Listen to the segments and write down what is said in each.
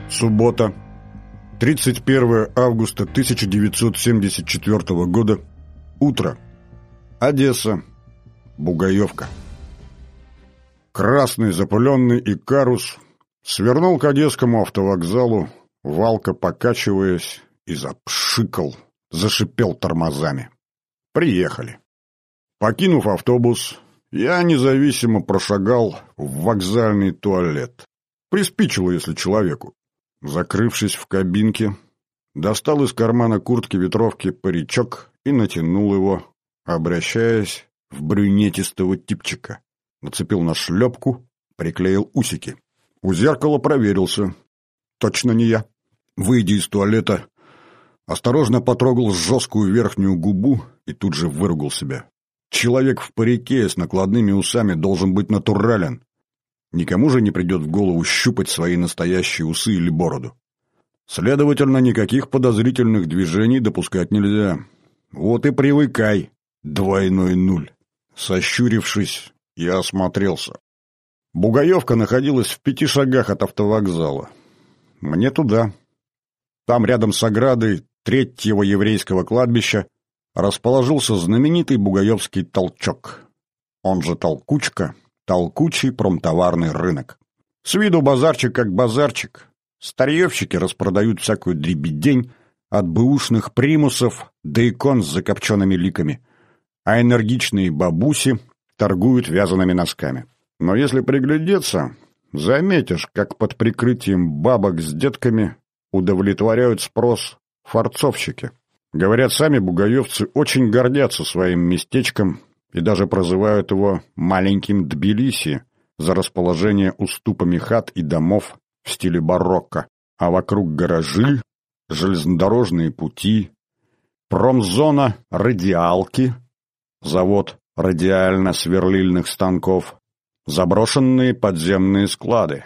Суббота, 31 августа 1974 года. Утро. Одесса. Бугаевка. Красный запыленный Икарус свернул к Одесскому автовокзалу, валко покачиваясь, и запшикал, зашипел тормозами. Приехали. Покинув автобус, я независимо прошагал в вокзальный туалет. Приспичило, если человеку. Закрывшись в кабинке, достал из кармана куртки ветровки паричок и натянул его, обращаясь в брюнетистого типчика. Нацепил на шлепку, приклеил усики. У зеркала проверился. Точно не я. Выйдя из туалета, осторожно потрогал жесткую верхнюю губу и тут же выругал себя. Человек в парике с накладными усами должен быть натурален. Никому же не придет в голову щупать свои настоящие усы или бороду. Следовательно, никаких подозрительных движений допускать нельзя. Вот и привыкай, 2.0. Сощурившись, я осмотрелся. Бугаевка находилась в 5 шагах от автовокзала. Мне туда. Там, рядом с оградой 3-го еврейского кладбища, расположился знаменитый бугаевский толчок. Он же толкучка. Толкучий промтоварный рынок. С виду базарчик как базарчик. Старьевщики распродают всякую дребедень, от бэушных примусов до икон с закопченными ликами, а энергичные бабуси торгуют вязаными носками. Но если приглядеться, заметишь, как под прикрытием бабок с детками удовлетворяют спрос фарцовщики. Говорят, сами бугаевцы очень гордятся своим местечком и даже прозывают его «маленьким Тбилиси» за расположение уступами хат и домов в стиле барокко, а вокруг гаражи, железнодорожные пути, промзона радиалки, завод радиально-сверлильных станков, заброшенные подземные склады,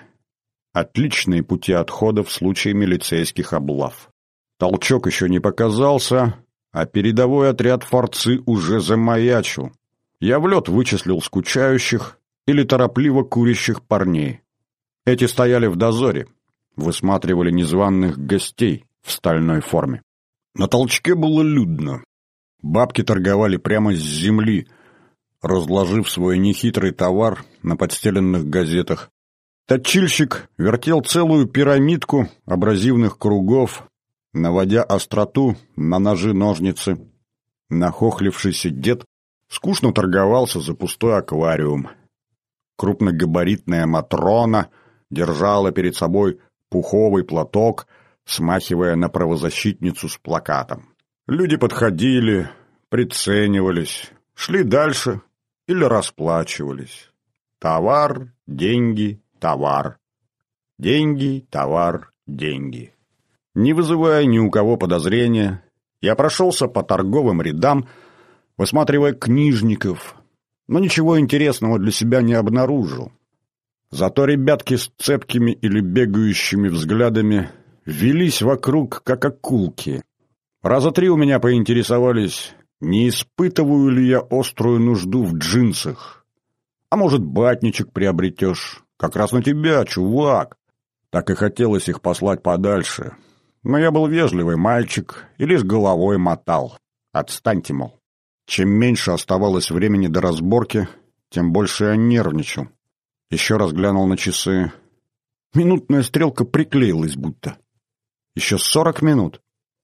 отличные пути отхода в случае милицейских облав. Толчок еще не показался, а передовой отряд форцы уже замаячил. Я в лед вычислил скучающих или торопливо курящих парней. Эти стояли в дозоре, высматривали незваных гостей в стальной форме. На толчке было людно. Бабки торговали прямо с земли, разложив свой нехитрый товар на подстеленных газетах. Точильщик вертел целую пирамидку абразивных кругов, наводя остроту на ножи-ножницы. Нахохлившийся дед скучно торговался за пустой аквариум. Крупногабаритная Матрона держала перед собой пуховый платок, смахивая на правозащитницу с плакатом. Люди подходили, приценивались, шли дальше или расплачивались. Товар, деньги, товар. Деньги, товар, деньги. Не вызывая ни у кого подозрения, я прошелся по торговым рядам, высматривая книжников, но ничего интересного для себя не обнаружил. Зато ребятки с цепкими или бегающими взглядами велись вокруг, как акулки. Раза 3 у меня поинтересовались, не испытываю ли я острую нужду в джинсах. А может, батничек приобретешь? Как раз на тебя, чувак. Так и хотелось их послать подальше. Но я был вежливый мальчик и лишь головой мотал. Отстаньте, мол. Чем меньше оставалось времени до разборки, тем больше я нервничал. Еще раз глянул на часы. Минутная стрелка приклеилась будто. Еще 40 минут.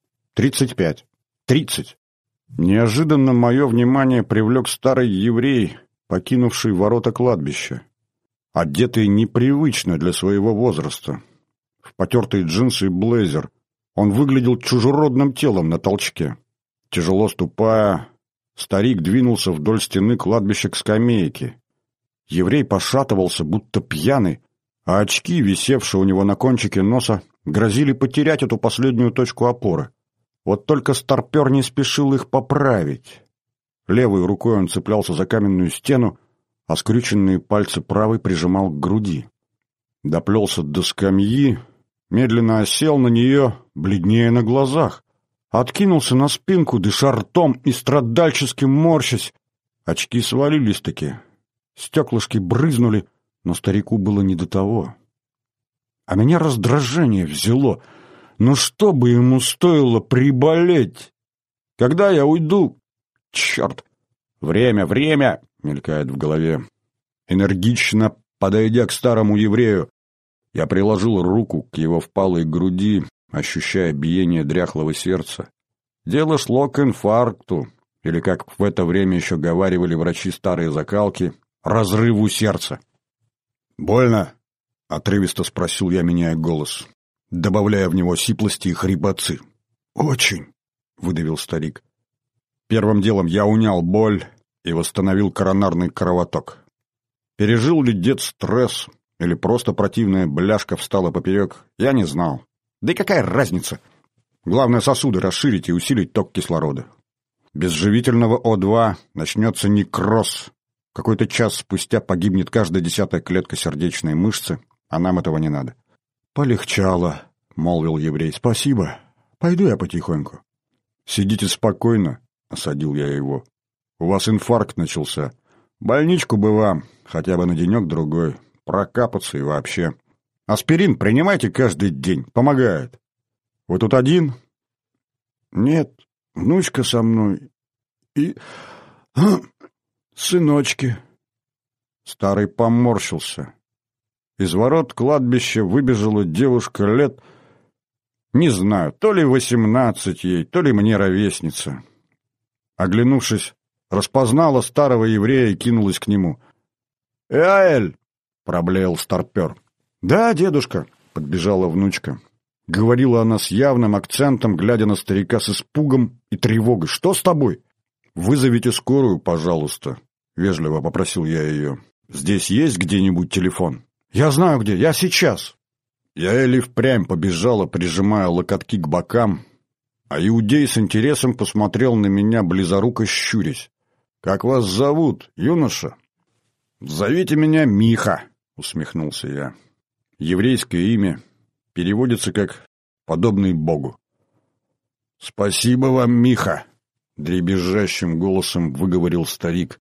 35. 30. Неожиданно мое внимание привлек старый еврей, покинувший ворота кладбища. Одетый непривычно для своего возраста. В потертые джинсы и блейзер. Он выглядел чужеродным телом на толчке. Тяжело ступая, старик двинулся вдоль стены кладбища к скамейке. Еврей пошатывался, будто пьяный, а очки, висевшие у него на кончике носа, грозили потерять эту последнюю точку опоры. Вот только старпер не спешил их поправить. Левой рукой он цеплялся за каменную стену, а скрюченные пальцы правой прижимал к груди. Доплелся до скамьи, медленно осел на нее, бледнее на глазах. Откинулся на спинку, дыша ртом и страдальчески морщась. Очки свалились-таки. Стеклышки брызнули, но старику было не до того. А меня раздражение взяло. Ну что бы ему стоило приболеть? Когда я уйду? Черт! Время, время! Мелькает в голове. Энергично подойдя к старому еврею, я приложил руку к его впалой груди, ощущая биение дряхлого сердца. Дело шло к инфаркту, или, как в это время еще говаривали врачи старой закалки, разрыву сердца. «Больно?» — отрывисто спросил я, меняя голос, добавляя в него сиплости и хрипотцы. «Очень», — выдавил старик. Первым делом я унял боль и восстановил коронарный кровоток. Пережил ли дед стресс, или просто противная бляшка встала поперек, я не знал. Да и какая разница? Главное, сосуды расширить и усилить ток кислорода. Без живительного О2 начнется некроз. Какой-то час спустя погибнет каждая 10-я клетка сердечной мышцы, а нам этого не надо. «Полегчало», — молвил еврей. «Спасибо. Пойду я потихоньку». «Сидите спокойно», — осадил я его. «У вас инфаркт начался. Больничку бы вам, хотя бы на денек-другой. Прокапаться и вообще. Аспирин принимайте каждый день. Помогает. Вы тут один?» «Нет, внучка со мной. И... сыночки». Старый поморщился. Из ворот кладбища выбежала девушка лет... Не знаю, то ли 18 ей, то ли мне ровесница. Оглянувшись, распознала старого еврея и кинулась к нему. «Эаэль!» — проблеял старпер. «Да, дедушка!» — подбежала внучка. Говорила она с явным акцентом, глядя на старика с испугом и тревогой. «Что с тобой?» «Вызовите скорую, пожалуйста», — вежливо попросил я ее. «Здесь есть где-нибудь телефон?» «Я знаю где, я сейчас!» Я еле впрямь побежала, прижимая локотки к бокам, а иудей с интересом посмотрел на меня, близоруко щурясь. «Как вас зовут, юноша?» «Зовите меня Миха», — усмехнулся я. Еврейское имя переводится как «подобный Богу». «Спасибо вам, Миха», — дребезжащим голосом выговорил старик.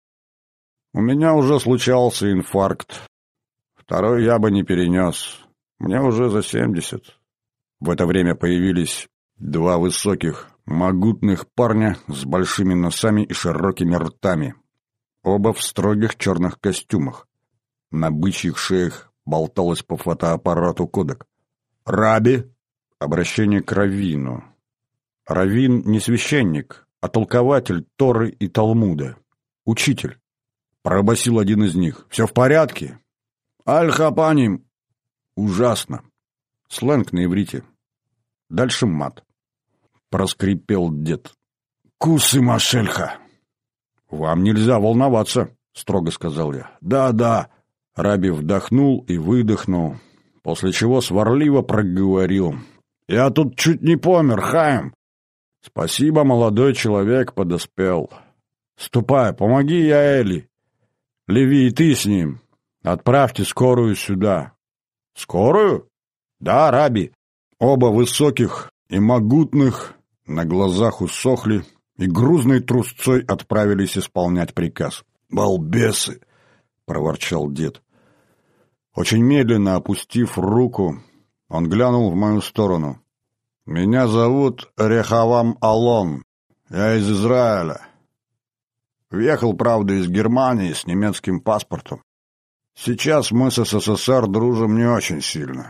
«У меня уже случался инфаркт. Второй я бы не перенес. Мне уже за 70. В это время появились два высоких, могутных парня с большими носами и широкими ртами. Оба в строгих черных костюмах. На бычьих шеях болталось по фотоаппарату кодек. «Раби!» — обращение к раввину. Раввин не священник, а толкователь Торы и Талмуда. Учитель. Пробасил один из них. «Все в порядке?» «Аль-Хапаним!» «Ужасно!» Сленг на иврите. Дальше мат. Проскрипел дед. «Кусы Машельха!» «Вам нельзя волноваться», — строго сказал я. «Да». Раби вдохнул и выдохнул, после чего сварливо проговорил. «Я тут чуть не помер, Хаим!» «Спасибо, молодой человек подоспел. Ступай, помоги Яэли. Леви, и ты с ним. Отправьте скорую сюда». «Скорую?» «Да, Раби». Оба высоких и могутных на глазах усохли и грузной трусцой отправились исполнять приказ. «Балбесы!» — проворчал дед. Очень медленно опустив руку, он глянул в мою сторону. «Меня зовут Рехавам Алон. Я из Израиля. Въехал, правда, из Германии с немецким паспортом. Сейчас мы с СССР дружим не очень сильно».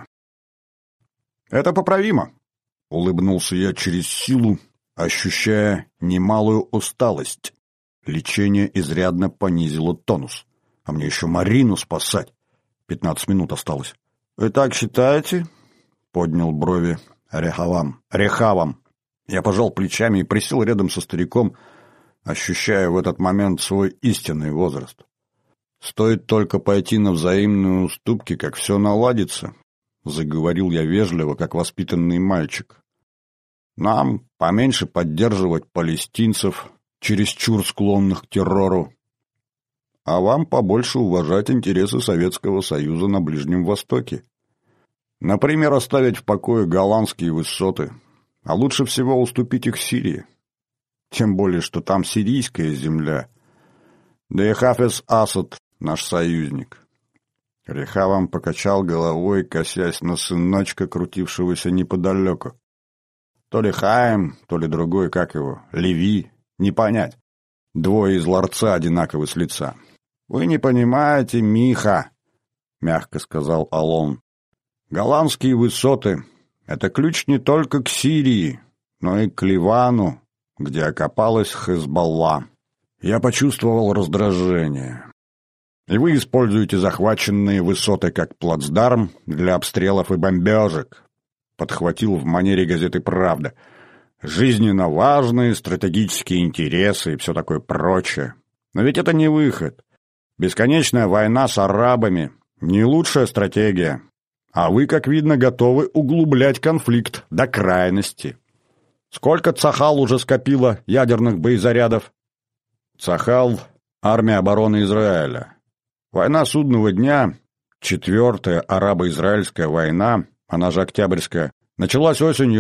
«Это поправимо», — улыбнулся я через силу, ощущая немалую усталость. Лечение изрядно понизило тонус. А мне еще Марину спасать. 15 минут осталось. «Вы так считаете?» — поднял брови Рехавам. Я пожал плечами и присел рядом со стариком, ощущая в этот момент свой истинный возраст. «Стоит только пойти на взаимные уступки, как все наладится», — заговорил я вежливо, как воспитанный мальчик. «Нам поменьше поддерживать палестинцев, чересчур склонных к террору, а вам побольше уважать интересы Советского Союза на Ближнем Востоке. Например, оставить в покое голландские высоты, а лучше всего уступить их Сирии. Тем более, что там сирийская земля, да и Хафез Асад наш союзник. Рехавам покачал головой, косясь на сыночка, крутившегося неподалеку. То ли Хаим, то ли другой, как его, Леви, не понять. Двое из ларца одинаковы с лица. «Вы не понимаете, Миха», — мягко сказал Алон. «Голландские высоты — это ключ не только к Сирии, но и к Ливану, где окопалась Хезболла». Я почувствовал раздражение. «И вы используете захваченные высоты как плацдарм для обстрелов и бомбежек», — подхватил в манере газеты «Правда». «Жизненно важные стратегические интересы и все такое прочее. Но ведь это не выход. Бесконечная война с арабами — не лучшая стратегия. А вы, как видно, готовы углублять конфликт до крайности. Сколько Цахал уже скопило ядерных боезарядов?» Цахал — армия обороны Израиля. Война судного дня, 4-я арабо-израильская война, она же Октябрьская, началась осенью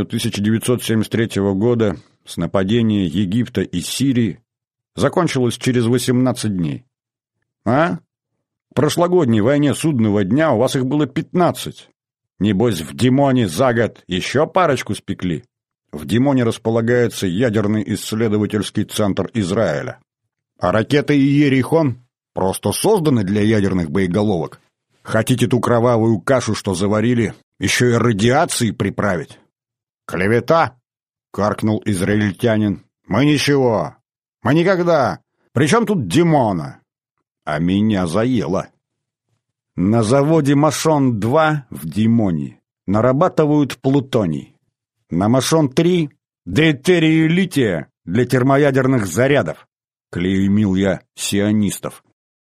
1973 года с нападения Египта и Сирии, закончилась через 18 дней. А? В прошлогодней войне судного дня у вас их было 15. Небось, в Димоне за год еще парочку спекли. В Димоне располагается ядерный исследовательский центр Израиля. А ракеты «Иерихон» просто созданы для ядерных боеголовок. Хотите ту кровавую кашу, что заварили, еще и радиацией приправить? «Клевета!» — каркнул израильтянин. «Мы ничего. Мы никогда. Причем тут Димона?» А меня заело. На заводе Машон-2 в Димоне нарабатывают плутоний. На Машон-3 — дейтерий и лития для термоядерных зарядов. Клеймил я сионистов.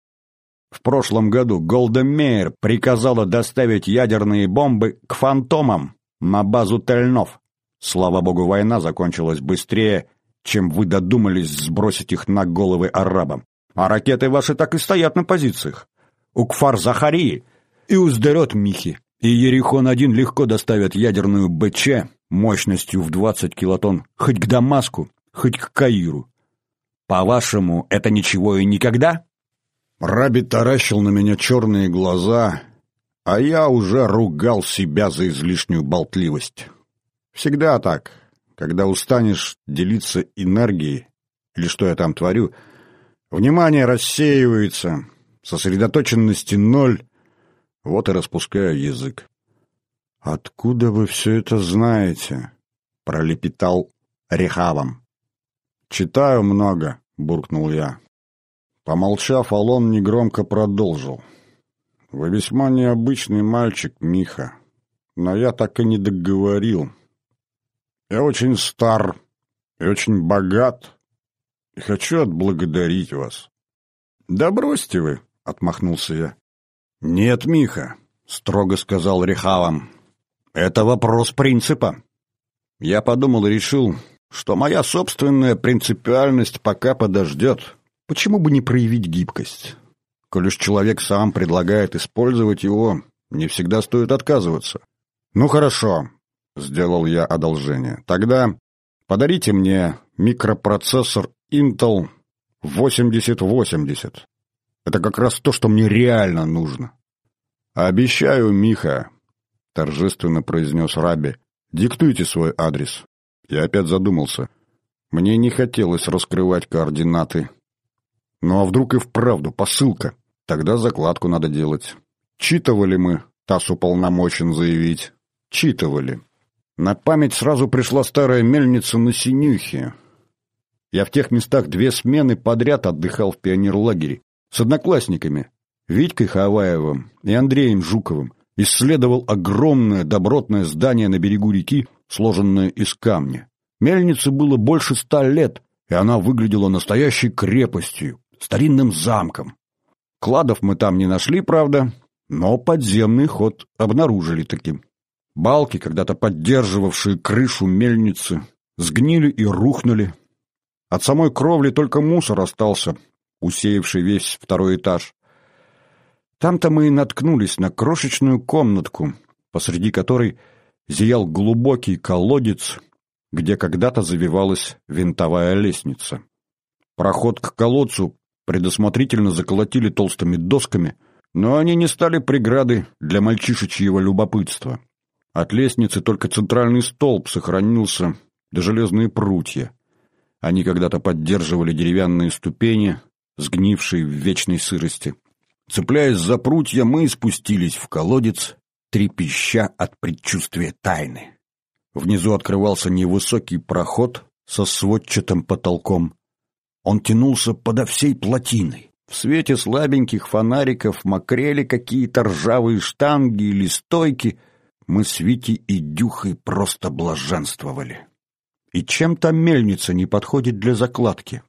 В прошлом году Голда Меир приказала доставить ядерные бомбы к «Фантомам» на базу Тель-Нов. Слава богу, война закончилась быстрее, чем вы додумались сбросить их на головы арабам. А ракеты ваши так и стоят на позициях. У Кфар-Захарии и у Сдерет-Михи и Ерихон-1 легко доставят ядерную БЧ мощностью в 20 килотонн хоть к Дамаску, хоть к Каиру. По-вашему, это ничего и никогда? Раби таращил на меня черные глаза, а я уже ругал себя за излишнюю болтливость. Всегда так, когда устанешь делиться энергией, или что я там творю, внимание рассеивается, сосредоточенности ноль, вот и распускаю язык. «Откуда вы все это знаете?» — пролепетал Рехавам. «Читаю много», — буркнул я. Помолчав, Алон негромко продолжил. «Вы весьма необычный мальчик, Миха, но я так и не договорил. Я очень стар и очень богат, и хочу отблагодарить вас». «Да бросьте вы», — отмахнулся я. «Нет, Миха», — строго сказал Рехавам, — «это вопрос принципа». Я подумал и решил, что моя собственная принципиальность пока подождет. Почему бы не проявить гибкость? Коль уж человек сам предлагает использовать его, не всегда стоит отказываться. «Ну хорошо», — сделал я одолжение. «Тогда подарите мне микропроцессор Intel 8080. Это как раз то, что мне реально нужно». «Обещаю, Миха», — торжественно произнес Раби. «Диктуйте свой адрес». Я опять задумался. Мне не хотелось раскрывать координаты. Ну а вдруг и вправду посылка? Тогда закладку надо делать. Читывали мы, ТАСС уполномочен заявить. Читывали. На память сразу пришла старая мельница на Синюхе. Я в тех местах 2 смены подряд отдыхал в пионерлагере. С одноклассниками, Витькой Хаваевым и Андреем Жуковым. Исследовал огромное добротное здание на берегу реки, сложенное из камня. Мельнице было больше 100 лет, и она выглядела настоящей крепостью, старинным замком. Кладов мы там не нашли, правда, но подземный ход обнаружили таким. Балки, когда-то поддерживавшие крышу мельницы, сгнили и рухнули. От самой кровли только мусор остался, усеявший весь 2-й этаж. Там-то мы и наткнулись на крошечную комнатку, посреди которой зиял глубокий колодец, где когда-то завивалась винтовая лестница. Проход к колодцу предусмотрительно заколотили толстыми досками, Но они не стали преградой для мальчишечьего любопытства. От лестницы только центральный столб сохранился, да железные прутья. Они когда-то поддерживали деревянные ступени, сгнившие в вечной сырости. Цепляясь за прутья, мы спустились в колодец, трепеща от предчувствия тайны. Внизу открывался невысокий проход со сводчатым потолком. Он тянулся подо всей плотиной. В свете слабеньких фонариков мокрели какие-то ржавые штанги или стойки. Мы с Витей и Дюхой просто блаженствовали. И чем-то мельница не подходит для закладки.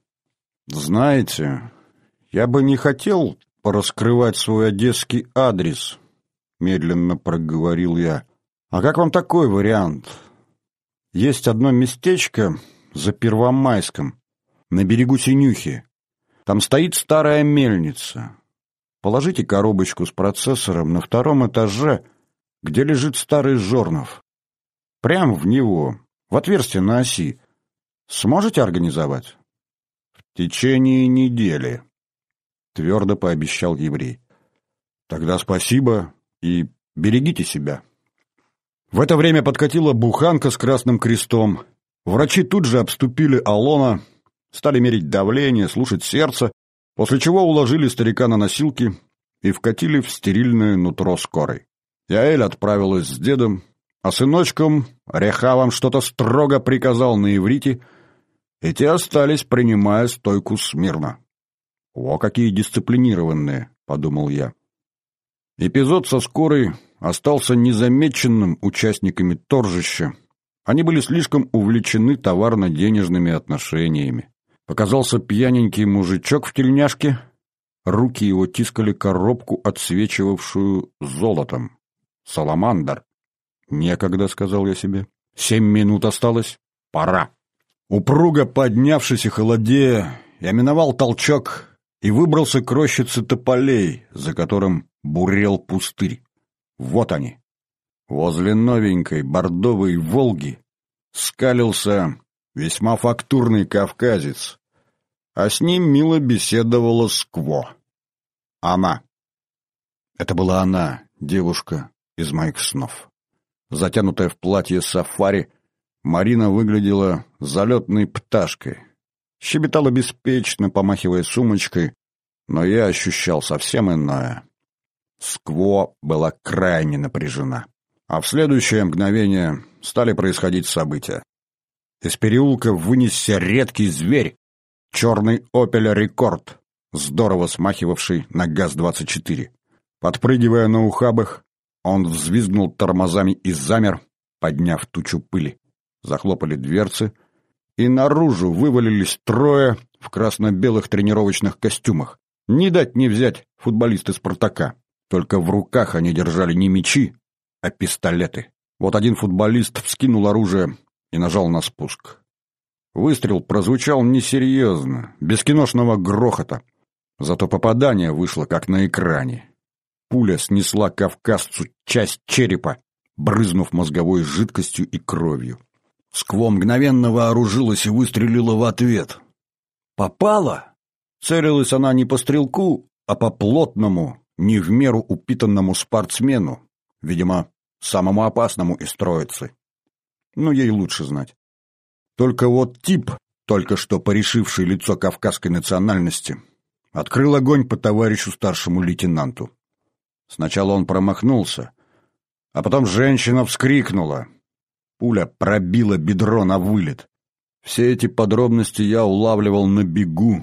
«Знаете, я бы не хотел пораскрывать свой одесский адрес», — медленно проговорил я. «А как вам такой вариант? Есть одно местечко за Первомайском, на берегу Синюхи. Там стоит старая мельница. Положите коробочку с процессором на 2-м этаже, где лежит старый жорнов. Прямо в него, в отверстие на оси. Сможете организовать?» «В течение недели», — твердо пообещал еврей. «Тогда спасибо и берегите себя». В это время подкатила буханка с красным крестом. Врачи тут же обступили Алона, стали мерить давление, слушать сердце, после чего уложили старика на носилки и вкатили в стерильное нутро скорой. Яэль отправилась с дедом, а сыночком Рехавам что-то строго приказал на иврите, и те остались, принимая стойку смирно. «О, какие дисциплинированные!» — подумал я. Эпизод со скорой остался незамеченным участниками торжища. Они были слишком увлечены товарно-денежными отношениями. Показался пьяненький мужичок в тельняшке. Руки его тискали коробку, отсвечивавшую золотом. «Саламандр!» «Некогда», — сказал я себе. 7 минут осталось. Пора. Упруго поднявшись и холодея, я миновал толчок и выбрался к рощице тополей, за которым бурел пустырь. Вот они. Возле новенькой бордовой «Волги» скалился весьма фактурный кавказец, а с ним мило беседовала Скво. Она. Это была она, девушка из моих снов. Затянутая в платье сафари, Марина выглядела залетной пташкой. Щебетала беспечно, помахивая сумочкой, но я ощущал совсем иное. Скво была крайне напряжена. А в следующее мгновение стали происходить события. Из переулка вынесся редкий зверь, черный «Опель Рекорд», здорово смахивавший на ГАЗ-24. Подпрыгивая на ухабах, он взвизгнул тормозами и замер, подняв тучу пыли. Захлопали дверцы, и наружу вывалились 3 в красно-белых тренировочных костюмах. Не дать не взять футболисты «Спартака». Только в руках они держали не мячи, а пистолеты. Вот один футболист вскинул оружие и нажал на спуск. Выстрел прозвучал несерьезно, без киношного грохота. Зато попадание вышло как на экране. Пуля снесла кавказцу часть черепа, брызнув мозговой жидкостью и кровью. Скво мгновенно вооружилась и выстрелила в ответ. Попала! Целилась она не по стрелку, а по плотному, не в меру упитанному спортсмену, видимо, самому опасному из троицы. Ну, ей лучше знать. Только вот тип, только что порешивший лицо кавказской национальности, открыл огонь по товарищу старшему лейтенанту. Сначала он промахнулся, а потом женщина вскрикнула. Пуля пробила бедро на вылет. Все эти подробности я улавливал на бегу.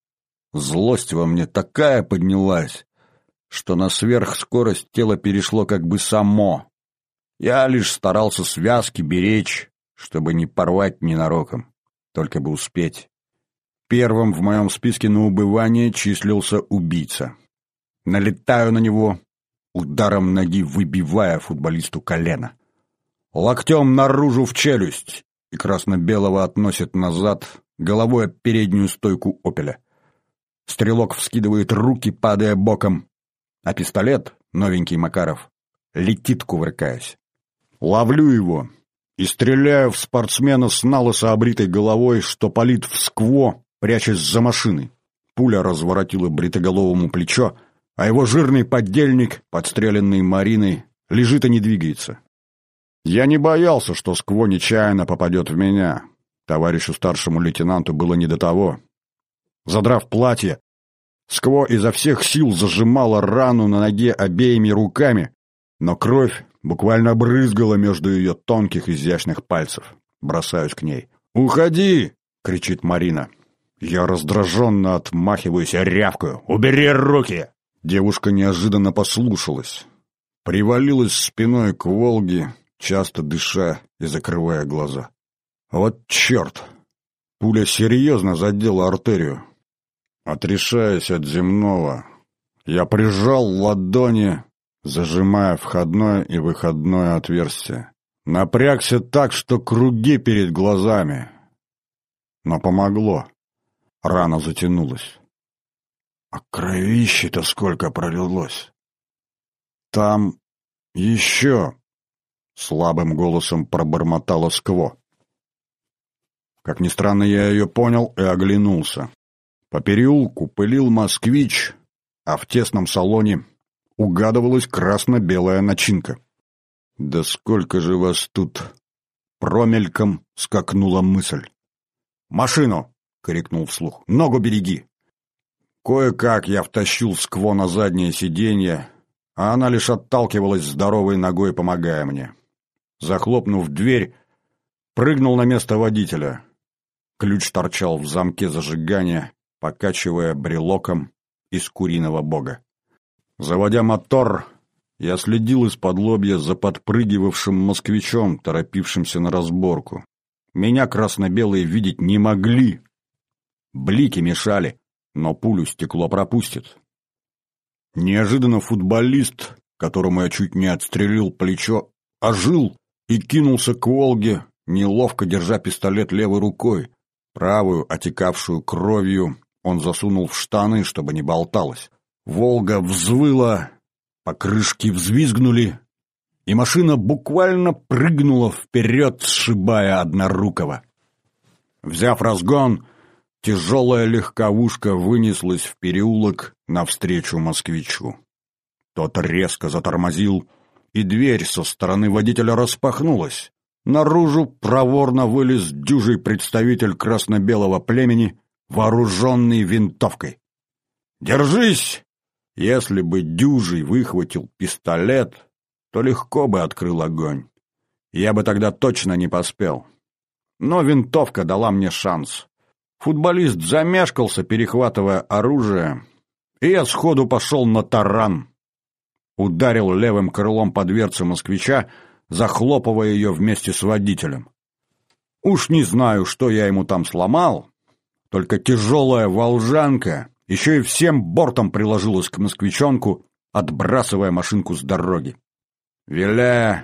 Злость во мне такая поднялась, что на сверхскорость тело перешло как бы само. Я лишь старался связки беречь, чтобы не порвать ненароком, только бы успеть. Первым в моем списке на убывание числился убийца. Налетаю на него, ударом ноги выбивая футболисту колено. Локтем наружу в челюсть, и красно-белого относит назад, головой об переднюю стойку «Опеля». Стрелок вскидывает руки, падая боком, а пистолет, новенький Макаров, летит, кувыркаясь. Ловлю его и стреляю в спортсмена с налысо обритой головой, что палит в Скво, прячась за машиной. Пуля разворотила бритоголовому плечо, а его жирный поддельник, подстреленный Мариной, лежит и не двигается. Я не боялся, что Скво нечаянно попадет в меня. Товарищу старшему лейтенанту было не до того. Задрав платье, Скво изо всех сил зажимала рану на ноге обеими руками, но кровь буквально брызгала между ее тонких изящных пальцев. Бросаюсь к ней. «Уходи!» — кричит Марина. Я раздраженно отмахиваюсь и рявкаю. «Убери руки!» Девушка неожиданно послушалась. Привалилась спиной к Волге, часто дыша и закрывая глаза. Вот черт! Пуля серьезно задела артерию. Отрешаясь от земного, я прижал ладони, зажимая входное и выходное отверстие. Напрягся так, что круги перед глазами. Но помогло. Рана затянулась. А кровищи-то сколько пролилось. Там еще... Слабым голосом пробормотала Скво. Как ни странно, я ее понял и оглянулся. По переулку пылил москвич, а в тесном салоне угадывалась красно-белая начинка. «Да сколько же вас тут!» Промельком скакнула мысль. «Машину!» — крикнул вслух. «Ногу береги!» Кое-как я втащил Скво на заднее сиденье, а она лишь отталкивалась здоровой ногой, помогая мне. Захлопнув дверь, прыгнул на место водителя. Ключ торчал в замке зажигания, покачивая брелоком из куриного бога. Заводя мотор, я следил из-под лобья за подпрыгивавшим москвичом, торопившимся на разборку. Меня красно-белые видеть не могли. Блики мешали, но пулю стекло пропустит. Неожиданно футболист, которому я чуть не отстрелил плечо, ожил и кинулся к Волге, неловко держа пистолет левой рукой. Правую, отекавшую кровью, он засунул в штаны, чтобы не болталось. Волга взвыла, покрышки взвизгнули, и машина буквально прыгнула вперед, сшибая однорукого. Взяв разгон, тяжелая легковушка вынеслась в переулок навстречу москвичу. Тот резко затормозил, и дверь со стороны водителя распахнулась. Наружу проворно вылез дюжий представитель красно-белого племени, вооруженный винтовкой. «Держись!» Если бы дюжий выхватил пистолет, то легко бы открыл огонь. Я бы тогда точно не поспел. Но винтовка дала мне шанс. Футболист замешкался, перехватывая оружие, и я сходу пошел на таран. Ударил левым крылом по дверце москвича, захлопывая ее вместе с водителем. Уж не знаю, что я ему там сломал, только тяжелая волжанка еще и всем бортом приложилась к москвичонку, отбрасывая машинку с дороги. Виляя,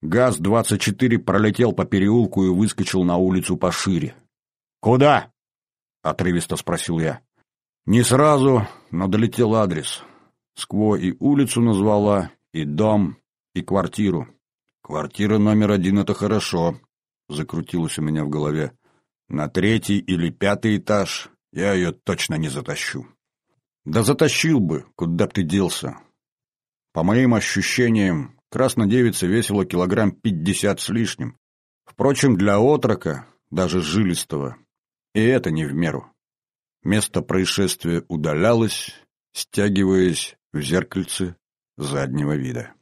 ГАЗ-24 пролетел по переулку и выскочил на улицу пошире. «Куда?» — отрывисто спросил я. Не сразу, но долетел адрес. Скво и улицу назвала, и дом, и квартиру. «Квартира номер 1 — это хорошо», — закрутилось у меня в голове. «На 3-й или 5-й этаж я ее точно не затащу». Да затащил бы, куда б ты делся. По моим ощущениям, краснодевица весила килограмм 50 с лишним. Впрочем, для отрока, даже жилистого, и это не в меру. Место происшествия удалялось, стягиваясь в зеркальце заднего вида.